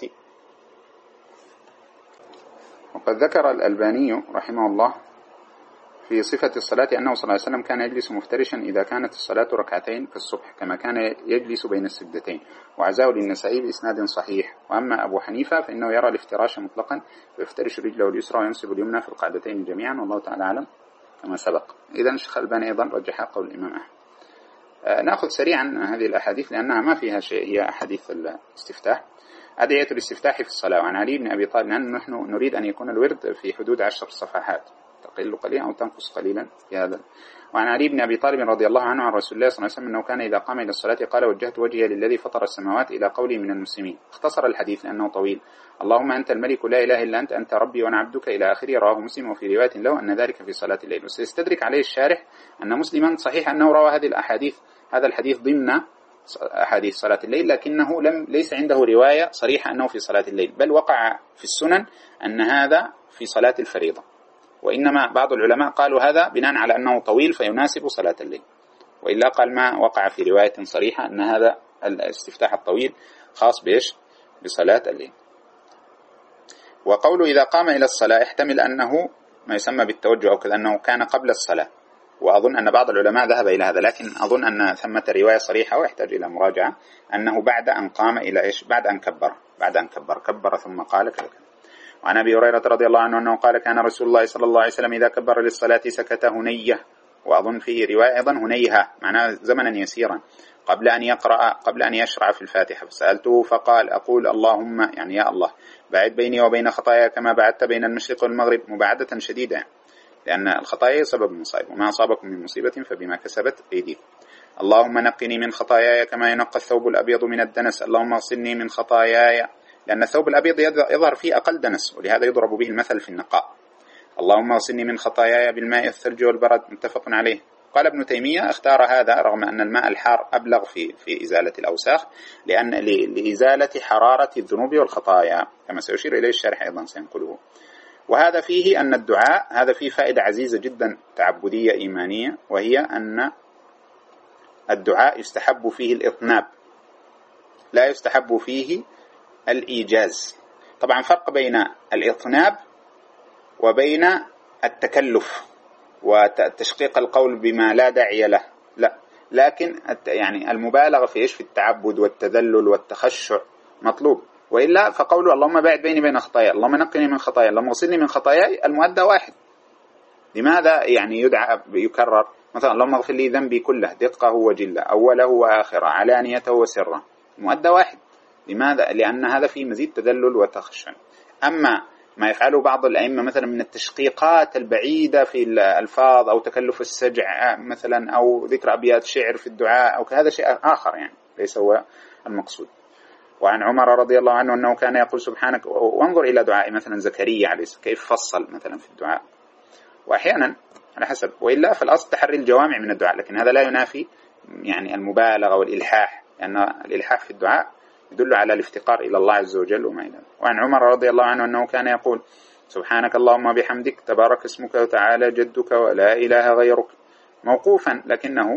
وقد ذكر الألباني رحمه الله في صفة الصلاة أنه صلى الله عليه وسلم كان يجلس مفترشا إذا كانت الصلاة ركعتين في الصبح، كما كان يجلس بين السجدتين، وعزاه للنسائي بإسناد صحيح. وأما أبو حنيفة فإنه يرى الافتراش مطلقا، ويفترش رجله اليسرى وينصب اليمنى في القعدتين جميعا، والله تعالى أعلم كما سبق. إذن الشيخ الألباني أيضا رجح قول الإمام أحمد. آه نأخذ سريعا هذه الأحاديث لأنها ما فيها شيء، هي أحاديث الاستفتاح. أدعية الاستفتاح في الصلاة. وعن علي بن أبي طالب، لأن نحن نريد أن يكون الورد في حدود عشر صفحات، تقل قليلا أو تنقص قليلا في هذا. وعن علي بن أبي طالب رضي الله عنه عن رسول الله صلى الله عليه وسلم أنه كان إذا قام إلى الصلاة قال: وجهت وجهي للذي فطر السماوات، إلى قولي من المسلمين. اختصر الحديث لأنه طويل: اللهم أنت الملك لا إله إلا أنت، أنت ربي وأنا عبدك، إلى آخره. رواه مسلم. وفي رواية له أن ذلك في صلاة الليل. وسيستدرك عليه الشارح أن مسلما صحيح أنه روى هذه الأحاديث هذا الحديث ضمن أحاديث صلاة الليل، لكنه لم ليس عنده رواية صريحة أنه في صلاة الليل، بل وقع في السنن أن هذا في صلاة الفريضة، وإنما بعض العلماء قالوا هذا بناء على أنه طويل فيناسب صلاة الليل، وإلا قال ما وقع في رواية صريحة أن هذا الاستفتاح الطويل خاص بإيش؟ بصلاة الليل. وقوله إذا قام إلى الصلاة يحتمل أنه ما يسمى بالتوجه أو كذا، أنه كان قبل الصلاة، وأظن أن بعض العلماء ذهب إلى هذا، لكن أظن أن ثمة رواية صريحة ويحتاج إلى مراجعة أنه بعد أن قام إلى إيش؟ بعد أن كبر بعد أن كبر كبر ثم قال كذا. وعن أبي هريرة رضي الله عنه أنه قال كان رسول الله صلى الله عليه وسلم إذا كبر للصلاة سكت هنية، وأظن في رواية أيضا هنيها معناه زمنا يسيرا، قبل أن يقرأ قبل أن يشرع في الفاتحة، فسألته فقال أقول اللهم يعني يا الله باعد بيني وبين خطاياي كما بعدت بين المشرق والمغرب، مباعدة شديدة، لأن الخطايا سبب المصائب، وما أصابكم من مصيبة فبما كسبت أيديكم. اللهم نقني من خطاياي كما ينقى الثوب الأبيض من الدنس، اللهم اغسلني من خطاياي، لأن الثوب الأبيض يظهر فيه أقل دنس، ولهذا يضرب به المثل في النقاء. اللهم اغسلني من خطاياي بالماء الثلج والبرد، متفق عليه. قال ابن تيمية اختار هذا رغم أن الماء الحار أبلغ في في إزالة الأوساخ، لأن لإزالة حرارة الذنوب والخطايا، كما سيشير إليه الشارح أيضا سينقله. وهذا فيه أن الدعاء هذا فيه فائدة عزيزة جدا تعبدية إيمانية، وهي أن الدعاء يستحب فيه الإطناب، لا يستحب فيه الإيجاز. طبعا فرق بين الإطناب وبين التكلف وتشقيق القول بما لا داعي له، لا، لكن يعني المبالغة في إيش؟ في التعبد والتذلل والتخشع مطلوب، وإلا فقوله اللهم باعد بيني بين خطاياي، اللهم نقني من خطاياي، اللهم اغسلني من خطاياي، المؤدى واحد. لماذا يعني يدعى يكرر مثلا اللهم اغفر لي ذنبي كله دقه وجله أوله وآخره علانيته وسره، المؤدى واحد. لماذا؟ لأن هذا فيه مزيد تذلل وتخشع. أما ما يفعله بعض الأئمة مثلا من التشقيقات البعيدة في الألفاظ أو تكلف السجع مثلا أو ذكر أبيات شعر في الدعاء أو هذا شيء آخر، يعني ليس هو المقصود. وعن عمر رضي الله عنه أنه كان يقول سبحانك، وانظر إلى دعاء مثلا زكريا عليه كيف فصل مثلا في الدعاء، وأحيانا على حسب، وإلا فالأصل تحري الجوامع من الدعاء، لكن هذا لا ينافي يعني المبالغة والإلحاح، لأن الإلحاح في الدعاء يدل على الافتقار إلى الله عز وجل وما إلى ذلك. وعن عمر رضي الله عنه أنه كان يقول سبحانك اللهم بحمدك تبارك اسمك وتعالى جدك ولا إله غيرك، موقوفا، لكنه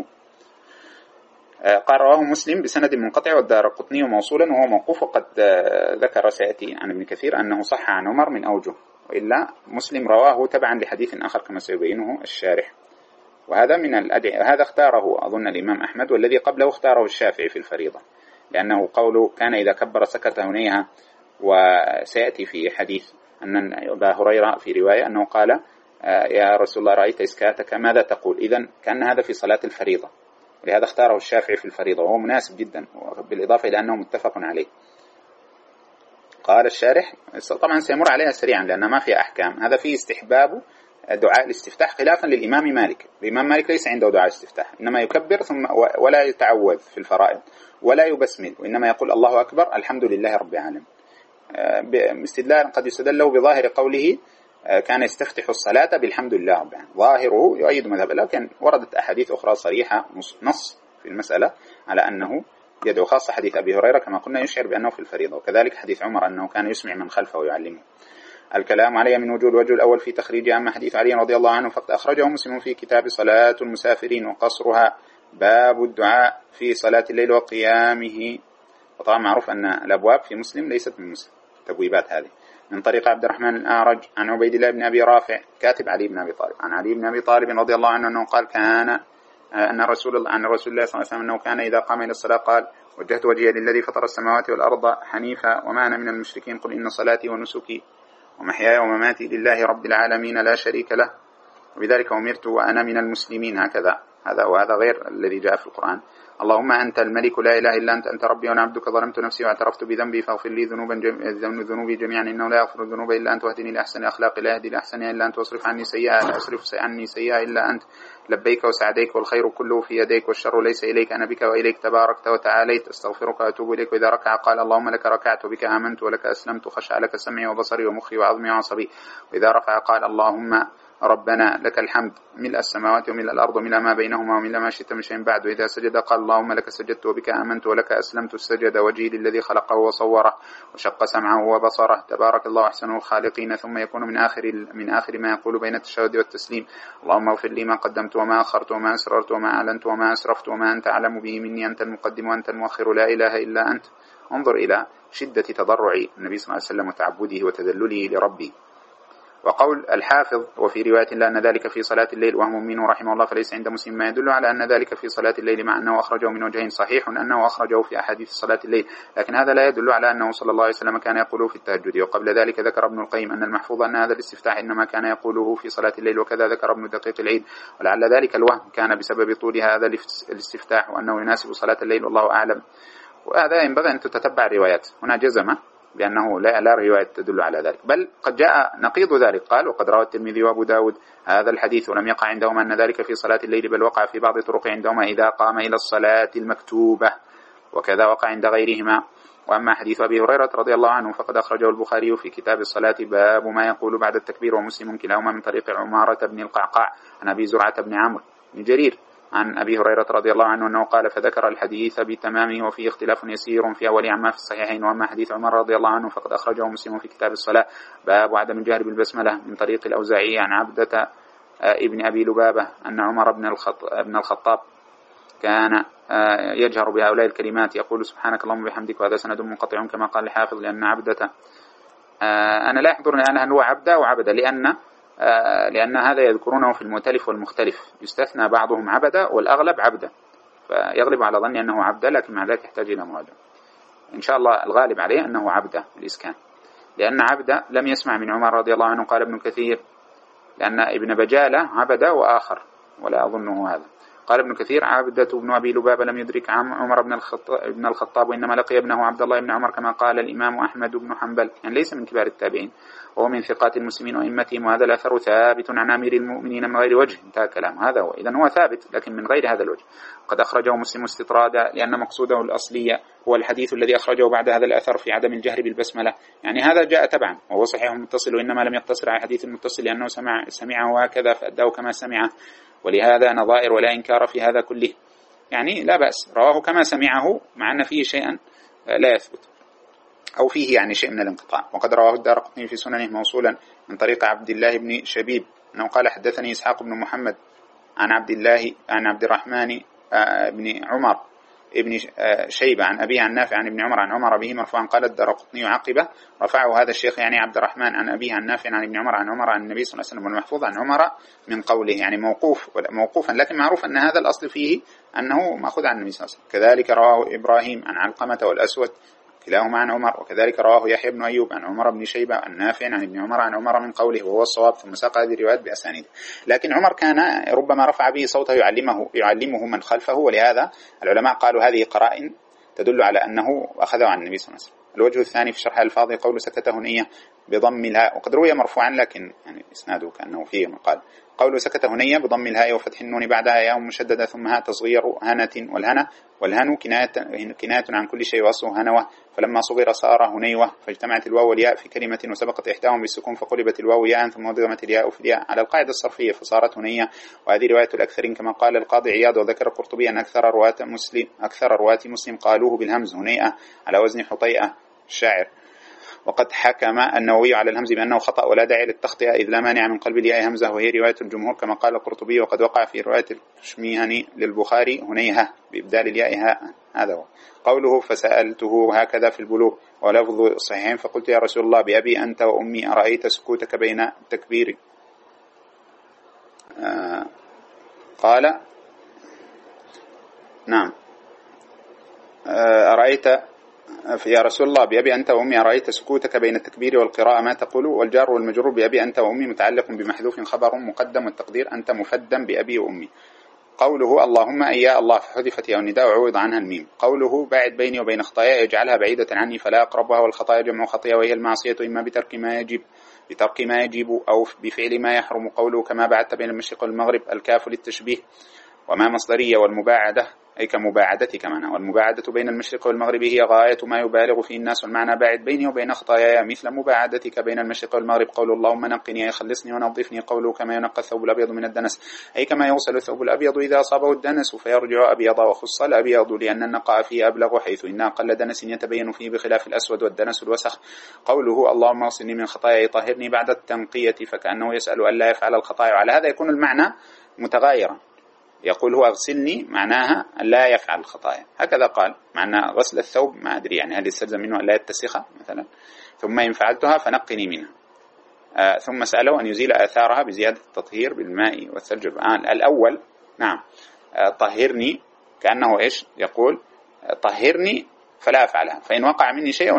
قال رواه مسلم بسند منقطع والدارقطني موصولا وهو موقوف، وقد ذكر سيأتي عن ابن كثير أنه صح عن عمر من أوجه، وإلا مسلم رواه تبعا لحديث آخر كما سيبينه الشارح. وهذا من الأدعية، هذا اختاره أظن الإمام أحمد، والذي قبله اختاره الشافعي في الفريضة، لأنه قوله كان إذا كبر سكت هنيها، وسيأتي في حديث أن أبا هريرة في رواية أنه قال يا رسول الله رأيت إسكاتك ماذا تقول، إذن كان هذا في صلاة الفريضة، ولهذا اختاره الشافعي في الفريضة، وهو مناسب جدا، بالإضافة إلى أنه متفق عليه. قال الشارح طبعا سيمر عليها سريعا لأن ما فيها أحكام، هذا فيه استحباب دعاء الاستفتاح خلافا للإمام مالك. الإمام مالك ليس عنده دعاء استفتاح، إنما يكبر ثم ولا يتعوذ في الفرائض ولا يبسمل، وإنما يقول الله أكبر الحمد لله رب العالمين، باستدلال قد يستدل له بظاهر قوله كان يستفتح الصلاة بالحمد لله رب العالمين، ظاهره يؤيد مذهب، لكن وردت أحاديث أخرى صريحة نص في المسألة على أنه يدعو، خاصة حديث أبي هريرة كما قلنا يشعر بأنه في الفريضة، وكذلك حديث عمر أنه كان يسمع من خلفه ويعلمه. الكلام عليه من وجود، الوجه الأول في تخريج، أما حديث علي رضي الله عنه فقد أخرجه مسلم في كتاب صلاة المسافرين وقصرها، باب الدعاء في صلاة الليل وقيامه. وطبعا معروف أن الأبواب في مسلم ليست من مسلم، تبويبات هذه من طريق عبد الرحمن الأعرج عن عبيد الله بن أبي رافع كاتب علي بن أبي طالب عن علي بن أبي طالب رضي الله عنه أنه قال كان أن رسول الله عن رسول الله صلى الله عليه وسلم أنه كان إذا قام إلى الصلاة قال وجهت وجهي للذي فطر السماوات والأرض حنيفا وما أنا من المشركين، قل إن صلاتي ونسكي ومحياي ومماتي لله رب العالمين لا شريك له وبذلك أمرت وأنا من المسلمين، هكذا هذا وهذا غير الذي جاء في القرآن. اللهم أنت الملك لا إله إلا أنت أنت ربي وأنا عبدك ظلمت نفسي واعترفت بذنبي فاغفر لي ذنوبا جم... ذنوبي جميعا إنه لا يغفر الذنوب إلا أنت واهدني لأحسن الأخلاق لا يهدي لأحسنها إلا أنت واصرف عني سيئة لا أصرف عني سيئة إلا أنت لبيك وسعديك والخير كله في يديك والشر ليس إليك أنا بك وإليك تباركت وتعاليت أستغفرك وأتوب إليك. وإذا ركع قال اللهم لك ركعت وبك آمنت ولك أسلمت خشع لك سمعي وبصري ومخي وعظمي وعصبي. وإذا رفع قال اللهم ربنا لك الحمد ملء السماوات وملء الأرض وملء ما بينهما وملء ما شئت من شيء بعد. وإذا سجد قال اللهم لك سجدت وبك آمنت ولك أسلمت. سجد وجهي للذي خلقه وصوره وشق سمعه وبصره تبارك الله أحسن الخالقين. ثم يكون من آخر من آخر ما يقول بين التشهد والتسليم اللهم اغفر لي ما قدمت وما أخرت وما أسررت وما أعلنت وما أسرفت وما أنت أعلم به مني أنت المقدم وأنت المؤخر لا إله إلا أنت. انظر إلى شدة تضرع النبي صلى الله عليه وسلم وتعبده وتذلله لربه. وقول الحافظ وفي رواية لا أن ذلك في صلاة الليل وهم منه رحمه الله فليس عند مسلم ما يدل على أن ذلك في صلاة الليل مع أنه أخرجه من وجهين. صحيح أنه أخرجه في أحاديث صلاة الليل لكن هذا لا يدل على أنه صلى الله عليه وسلم كان يقوله في التهجد. وقبل ذلك ذكر ابن القيم أن المحفوظ أن هذا الاستفتاح إنما كان يقوله في صلاة الليل وكذا ذكر ابن دقيق العيد. ولعل ذلك الوهم كان بسبب طول هذا الاستفتاح وأنه يناسب صلاة الليل والله أعلم. وهذا ينبغي أن تتتبع الروايات. هنا جزم بأنه لا, لا رواية تدل على ذلك بل قد جاء نقيض ذلك. قال وقد روى الترمذي وأبو داود هذا الحديث ولم يقع عندهما أن ذلك في صلاة الليل بل وقع في بعض طرق عندهما إذا قام إلى الصلاة المكتوبة وكذا وقع عند غيرهما. وأما حديث أبي هريرة رضي الله عنه فقد أخرجه البخاري في كتاب الصلاة باب ما يقول بعد التكبير ومسلم كلاهما من طريق عمارة بن القعقاع عن أبي زرعة بن عمرو بن جرير عن أبي هريرة رضي الله عنه أنه قال فذكر الحديث بتمامه وفيه اختلاف يسير في أول عما في الصحيحين. وأما حديث عمر رضي الله عنه فقد أخرجه مسلم في كتاب الصلاة باب عدم الجهر بالبسملة من طريق الأوزاعي عن عبدة ابن أبي لبابة أن عمر بن الخطاب كان يجهر بهؤلاء الكلمات يقول سبحانك اللهم وبحمدك. وهذا سند منقطع كما قال الحافظ لأن عبدة أنا لا يحضرني أنه هو عبدة وعبدة لأن لأن هذا يذكرونه في المؤتلف والمختلف يستثنى بعضهم عبدة والأغلب عبدة فيغلب على ظني أنه عبدة لكن مع ذلك يحتاج إلى مراجعة. إن شاء الله الغالب عليه أنه عبدة الإسكان لأن عبدة لم يسمع من عمر رضي الله عنه. قال ابن كثير لأن ابن بجالة عبدة وآخر ولا أظنه هذا. قال ابن كثير عبدة بن أبي لبابة لم يدرك عمر بن الخطاب, بن الخطاب وإنما لقي ابنه عبد الله بن عمر كما قال الإمام أحمد بن حنبل يعني ليس من كبار التابعين وهو من ثقات المسلمين وإمتهم. وهذا الأثر ثابت عن أمير المؤمنين من غير وجه. انتهى كلام. هذا هو إذن هو ثابت لكن من غير هذا الوجه. قد أخرجه مسلم استطرادا لأن مقصوده الأصلية هو الحديث الذي أخرجه بعد هذا الأثر في عدم الجهر بالبسملة يعني هذا جاء تبعا وهو صحيح متصل وإنما لم يقتصر على حديث المتصل لأنه سمع سمعه هكذا فأداه كما سمعه ولهذا نظائر ولا إنكار في هذا كله يعني لا بأس رواه كما سمعه مع أن فيه شيئا لا يثبت أو فيه يعني شيء من الانقطاع. وقد رواه الدارقطني في سننه موصولا من طريق عبد الله بن شبيب أنه قال حدثني إسحاق بن محمد عن عبد الله عن عبد الرحمن بن عمر ابن شيبة عن أبيه عن نافع عن ابن عمر عن عمر به مرفوعا. قال الدارقطني عقبه رفعه هذا الشيخ يعني عبد الرحمن عن أبيه عن نافع عن ابن عمر عن عمر عن النبي صلى الله عليه وسلم والمحفوظ عن عمر من قوله يعني موقوف موقوفا لكن معروف أن هذا الأصل فيه أنه مأخوذ عن النبي صلى الله عليه وسلم. كذلك رواه إبراهيم عن علقمة والأسود كلاهما عن عمر. وكذلك رواه يحيى بن أيوب عن عمر بن شيبة عن نافع عن ابن عمر عن عمر من قوله وهو الصواب. ثم ساق هذه الروايات بأسانيد لكن عمر كان ربما رفع به صوته يعلمه يعلمه من خلفه ولهذا العلماء قالوا هذه قرائن تدل على أنه أخذه عن النبي صلى الله عليه وسلم. الوجه الثاني في شرح الفاظ قول سكت هنية بضم الهاء وقد روي مرفوعا لكن يعني إسناده كأنه فيه مقال قول سكت هنية بضم الهاء وفتح النون بعدها ياء مشددة ثم هاء تصغير هنة والهنة والهن كناية كناية عن كل شيء وأصله هنوة فلما صغر صار هنيوة فاجتمعت الواو والياء في كلمة وسبقت إحداهم بالسكون فقلبت الواو ياء ثم ضمت الياء في الياء على القاعدة الصرفية فصارت هنية. وهذه رواية الأكثرين كما قال القاضي عياض. وذكر القرطبي أن أكثر رواة مسلم أكثر رواة مسلم قالوه بالهمز هنيئة على وزن حطيئة الشاعر. وقد حكم النووي على الهمز بأنه خطأ ولا داعي للتخطئة إذ لا مانع من قلب الياء همزة وهي رواية الجمهور كما قال القرطبي. وقد وقع في رواية الشميهني للبخاري هنيهة بإبدال الياء هاء. هذا هو قوله فسألته هكذا في البلوغ ولفظ الصحيحين فقلت يا رسول الله بأبي أنت وأمي أرأيت سكوتك بين التكبير آه قال نعم آه أرأيت يا رسول الله بأبي أنت وأمي أرأيت سكوتك بين التكبير والقراءة ما تقول. والجار والمجرور بأبي أنت وأمي متعلق بمحذوف خبر مقدم والتقدير أنت مفدم بأبي وأمي. قوله اللهم أي يا الله فحذفت يا النداء وعوض عنها الميم. قوله باعد بيني وبين خطايا يجعلها بعيدة عني فلا أقربها. والخطايا جمع خطيئة وهي المعصية إما بترك ما يجب بترك ما يجب أو بفعل ما يحرم. قوله كما بعدت بين المشرق والمغرب الكاف للتشبيه. وما مصدرية والمباعدة أي كمباعدتك معنا، والمباعدة بين المشرق والمغرب هي غاية ما يبالغ فيه الناس، والمعنى باعد بيني وبين خطاياي مثل مباعدتك بين المشرق والمغرب. قول اللهم نقني أي خلصني ونظفني، قوله كما ينقى الثوب الأبيض من الدنس أي كما يغسل الثوب الأبيض إذا أصابه الدنس فيرجع أبيض، وخص الأبيض لأن النقاء فيه أبلغ حيث إن أقل دنس يتبين فيه بخلاف الأسود والدنس الوسخ. قوله اللهم اغسلني من خطاياي طهرني بعد التنقية فكأنه يسأل أن لا يفعل الخطايا، وعلى هذا يكون المعنى متغايرا. يقول هو اغسلني معناها لا يفعل الخطايا، هكذا قال. معنى غسل الثوب ما أدري يعني هل يستلزم منه أن لا يتسخ مثلا، ثم إن فعلتها فنقني منها. آه ثم سأله أن يزيل آثارها بزيادة التطهير بالماء والثلج. آه الأول نعم آه طهرني كأنه إيش يقول آه طهرني فلا أفعلها، فإن وقع مني شيء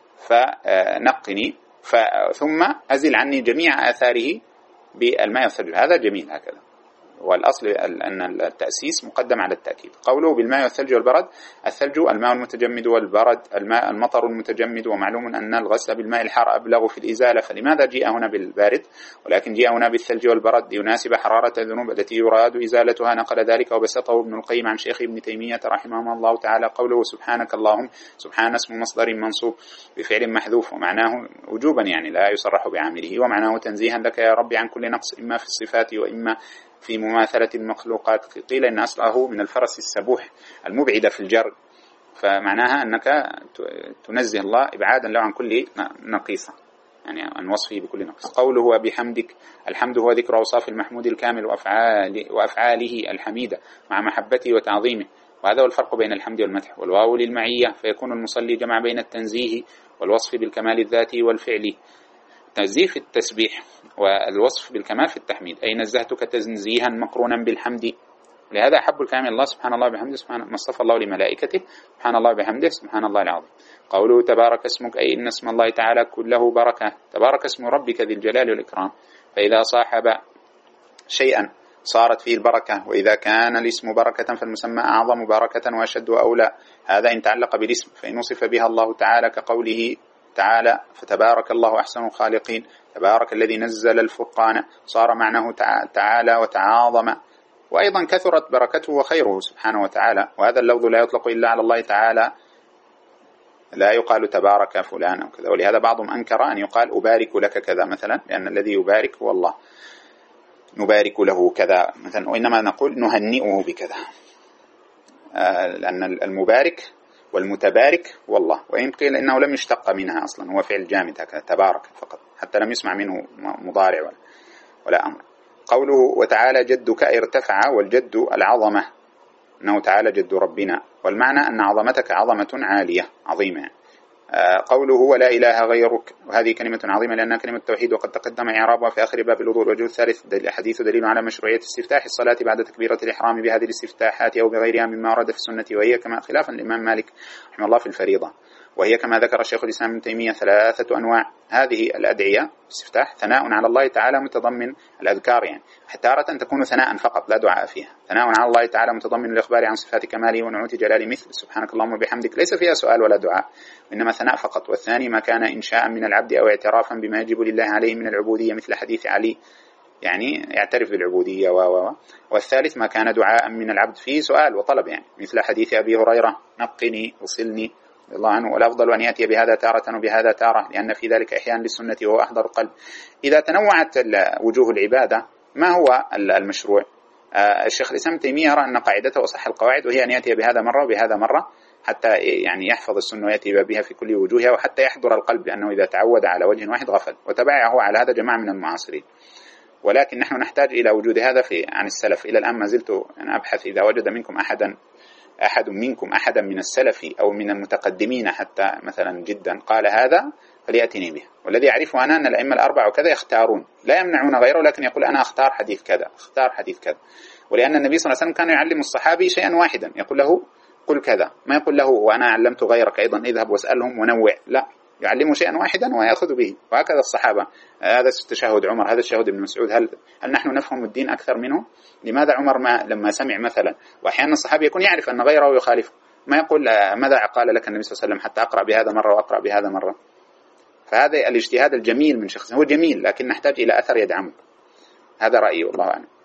فنقني ثم أزل عني جميع آثاره بالماء والثلج. هذا جميل هكذا، والأصل أن التأسيس مقدم على التأكيد. قوله بالماء والثلج والبرد، الثلج الماء المتجمد والبرد الماء المطر المتجمد، ومعلوم أن الغسل بالماء الحار أبلغ في الإزالة، فلماذا جاء هنا بالبارد ولكن جاء هنا بالثلج والبرد ليناسب حرارة الذنوب التي يراد إزالتها. نقل ذلك وبسطه ابن القيم عن شيخ ابن تيمية رحمه الله تعالى. قوله سبحانك اللهم، سبحان اسم مصدر منصوب بفعل محذوف، ومعناه وجوبا يعني لا يصرح بعامله، ومعناه تنزيها لك يا رب عن كل نقص إما في الصفات وإما في مماثلة المخلوقات. قيل إن أصله من الفرس السبوح المبعد في الجر، فمعناها أنك تنزه الله إبعادا له عن كل نقيصة، يعني عن وصفه بكل نقص. قوله وبحمدك، الحمد هو ذكر أوصاف المحمود الكامل وأفعال وأفعاله الحميدة مع محبته وتعظيمه، وهذا هو الفرق بين الحمد والمدح. والواو للمعية، فيكون المصلي جمع بين التنزيه والوصف بالكمال الذاتي والفعلي. تنزيه في التسبيح والوصف بالكمال في التحميد، أي نزهتك تنزيها مقرونا بالحمد. لهذا أحب الكلام الله سبحان الله بحمده، سبحان ما اصطفى الله لملائكته، سبحان الله بحمده، سبحان الله العظيم. قوله تبارك اسمك، أي إن اسم الله تعالى كله بركة. تبارك اسم ربك ذي الجلال والإكرام، فإذا صاحب شيئا صارت فيه البركة، وإذا كان الاسم بركة فالمسمى أعظم بركة وأشد وأولى. هذا إن تعلق بالاسم، فإن وصف بها الله تعالى كقوله تعالى فتبارك الله أحسن الخالقين، تبارك الذي نزل الفرقان، صار معناه تعالى وتعاظم، وأيضا كثرت بركته وخيره سبحانه وتعالى. وهذا اللفظ لا يطلق إلا على الله تعالى، لا يقال تبارك فلان أو كذا. ولهذا بعضهم أنكر أن يقال أبارك لك كذا مثلا، لأن الذي يبارك هو الله، نبارك له كذا مثلا، وإنما نقول نهنئه بكذا، لأن المبارك والمتبارك والله، وإن قيل إنه لم يشتق منها أصلا، هو فعل جامد هكذا تبارك فقط، حتى لم يسمع منه مضارع ولا, ولا أمر. قوله وتعالى جدك ارتفع، والجد العظمة، أنه تعالى جد ربنا، والمعنى أن عظمتك عظمة عالية عظيمة. قوله ولا إله غيرك، وهذه كلمة عظيمة لأنها كلمة توحيد، وقد تقدم إعرابها في آخر باب الوضوء. الوجه الثالث الحديث دليل على مشروعية استفتاح الصلاة بعد تكبيرة الإحرام بهذه الاستفتاحات أو بغيرها مما ورد في السنة، وهي كما خلافا الإمام مالك رحمه الله في الفريضة، وهي كما ذكر الشيخ الإسلام ابن تيمية ثلاثة أنواع. هذه الأدعية استفتاح ثناء على الله تعالى متضمن الأذكار، يعني تارة تكون ثناء فقط لا دعاء فيها، ثناء على الله تعالى متضمن الإخبار عن صفات كماله ونعوت جلاله، مثل سبحانك اللهم وبحمدك، ليس فيها سؤال ولا دعاء وإنما ثناء فقط. والثاني ما كان إنشاء من العبد أو اعترافا بما يجب لله عليه من العبودية، مثل حديث علي، يعني يعترف بالعبودية و و والثالث ما كان دعاء من العبد فيه سؤال وطلب، يعني مثل حديث أبي هريرة نقني وصلني الله عنه، والأفضل أن يأتي بهذا تارة وبهذا تارة، لأن في ذلك إحيان للسنة وهو أحضر القلب. إذا تنوعت وجوه العبادة ما هو المشروع؟ الشيخ الإسلام تيمية يرى أن قاعدته وصح القواعد، وهي أن يأتي بهذا مرة وبهذا مرة، حتى يعني يحفظ السنة ويأتي بها في كل وجوهها، وحتى يحضر القلب، لأنه إذا تعود على وجه واحد غفل. وتبعه على هذا جماعة من المعاصرين، ولكن نحن نحتاج إلى وجود هذا في عن السلف. إلى الآن ما زلت أنا أبحث، إذا وجد منكم أحدا أحد منكم أحدا من السلف أو من المتقدمين حتى مثلا جدا قال هذا فليأتني به. والذي يعرفه أنا أن الأئمة الأربعة وكذا يختارون، لا يمنعون غيره، لكن يقول أنا أختار حديث كذا، أختار حديث كذا. ولأن النبي صلى الله عليه وسلم كان يعلم الصحابي شيئا واحدا، يقول له قل كذا، ما يقول له وأنا علمت غيرك أيضا اذهب واسألهم ونوع، لا، يعلمه شيئا واحدا ويأخذ به. وهكذا الصحابة، هذا تشهد عمر، هذا تشهد ابن مسعود، هل هل نحن نفهم الدين أكثر منه؟ لماذا عمر ما لما سمع مثلا، وأحيانا الصحابي يكون يعرف أن غيره يخالفه، ما يقول ماذا قال لك النبي صلى الله عليه وسلم حتى أقرأ بهذا مرة وأقرأ بهذا مرة؟ فهذا الاجتهاد الجميل من شخص هو جميل، لكن نحتاج إلى أثر يدعمه. هذا رأيي والله أعلم.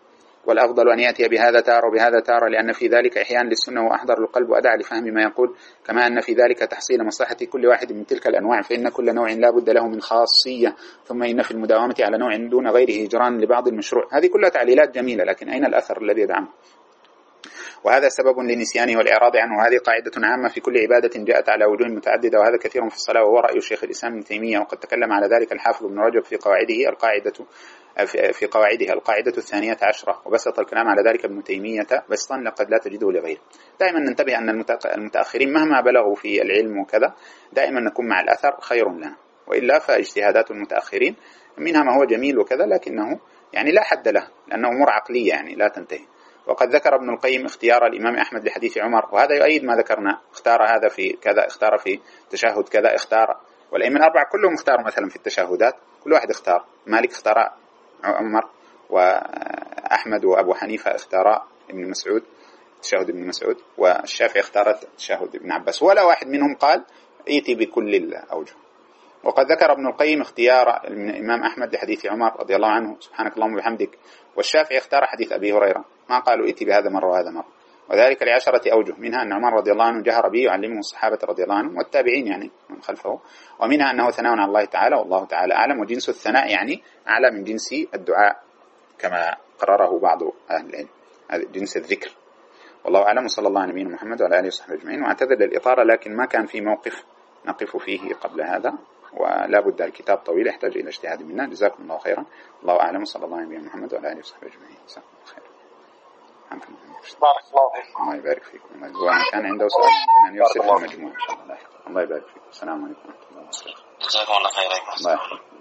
والأفضل أن يأتي بهذا تارة وبهذا تارة، لأن في ذلك إحيان للسنة وأحضر للقلب وأدعى لفهم ما يقول، كما أن في ذلك تحصيل مصلحة كل واحد من تلك الأنواع، فإن كل نوع لا بد له من خاصية، ثم إن في المداومة على نوع دون غيره هجران لبعض المشروع. هذه كلها تعليلات جميلة، لكن أين الأثر الذي يدعمه؟ وهذا سبب لنسيانه والإعراض عنه. وهذه قاعدة عامة في كل عبادة جاءت على وجوه متعددة، وهذا كثير في الصلاة، وهو رأي الشيخ الإسلام ابن تيمية، وقد تكلم على ذلك الحافظ ابن رجب في قواعده القاعدة في قواعده القاعدة الثانية عشرة، وبسط الكلام على ذلك ابن تيمية بسطا لقد لا تجده لغيره. دائما ننتبه أن المتأخرين مهما بلغوا في العلم وكذا دائما نكون مع الأثر خير لنا، وإلا فاجتهادات المتأخرين منها ما هو جميل وكذا، لكنه يعني لا حد له، لأنه أمور عقلية يعني لا تنتهي. وقد ذكر ابن القيم اختيار الإمام أحمد لحديث عمر، وهذا يؤيد ما ذكرنا، اختار هذا في كذا، اختار في تشهد كذا، اختار، والأئمة الأربعة كلهم اختاروا مثلا في التشهدات، كل واحد اختار. مالك اختار عمر، وأحمد وأبو حنيفة اختار ابن مسعود تشهد ابن مسعود، والشافعي اختارت تشهد ابن عباس، ولا واحد منهم قال ائتي بكل الأوجه. وقد ذكر ابن القيم اختيار الإمام أحمد لحديث عمر رضي الله عنه سبحانك اللهم وبحمدك، والشافعي اختار حديث أبي هريرة، ما قالوا ائتي بهذا مرة وهذا مرة، وذلك لعشرة أوجه، منها أن عمر رضي الله عنه جهر به يعلمه الصحابة رضي الله عنهم والتابعين يعني من خلفه، ومنها أنه ثناء على الله تعالى والله تعالى أعلم، وجنس الثناء يعني أعلى من جنس الدعاء كما قرره بعض أهل العلم، هذا جنس الذكر، والله أعلم. وصلى الله على نبينا محمد وعلى آله وصحبه أجمعين. واعتذر للإطالة، لكن ما كان في موقف نقف فيه قبل هذا، ولا بد الكتاب طويل يحتاج إلى اجتهاد منا. جزاكم الله خيرا، الله أعلم، وصلى الله على نبينا محمد وعلى آله وصحبه أجمعين. جزاكم الله خيرا. بارك الله فيكم. الله يبارك فيكم. ومن كان عنده سؤال ممكن أن يرسل في المجموعة إن شاء الله. الله يبارك فيكم. السلام عليكم ورحمة الله وبركاته. جزاكم الله خيرا. الله يحفظك.